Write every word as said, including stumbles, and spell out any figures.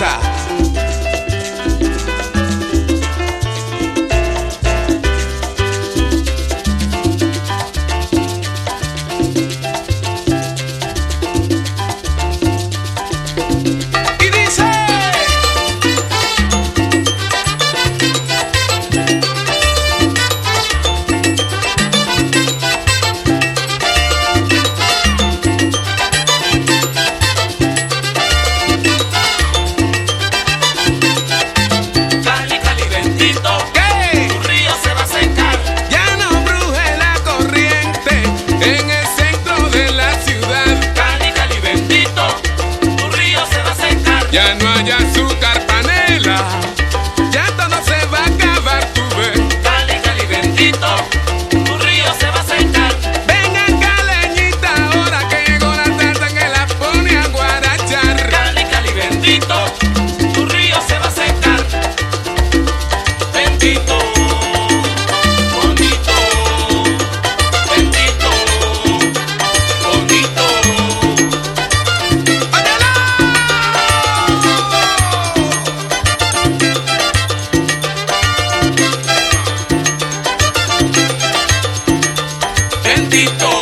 Mendoza. Y dice: Cali, Cali, bendito, ¿qué? tu río se va a secar. Ya no bruje la corriente en el centro de la ciudad. Cali, Cali, bendito, tu río se va a secar. Ya no hay azúcar, panela, ya todo se va a acabar, tú ves. Cali, Cali, bendito, tu río se va a secar. Venga, caleñita, ahora que llegó la tarde que la pone a guarachar. Cali, Cali, bendito, tu río se va a secar. Bendito, bonito, bendito, bonito. Bendito.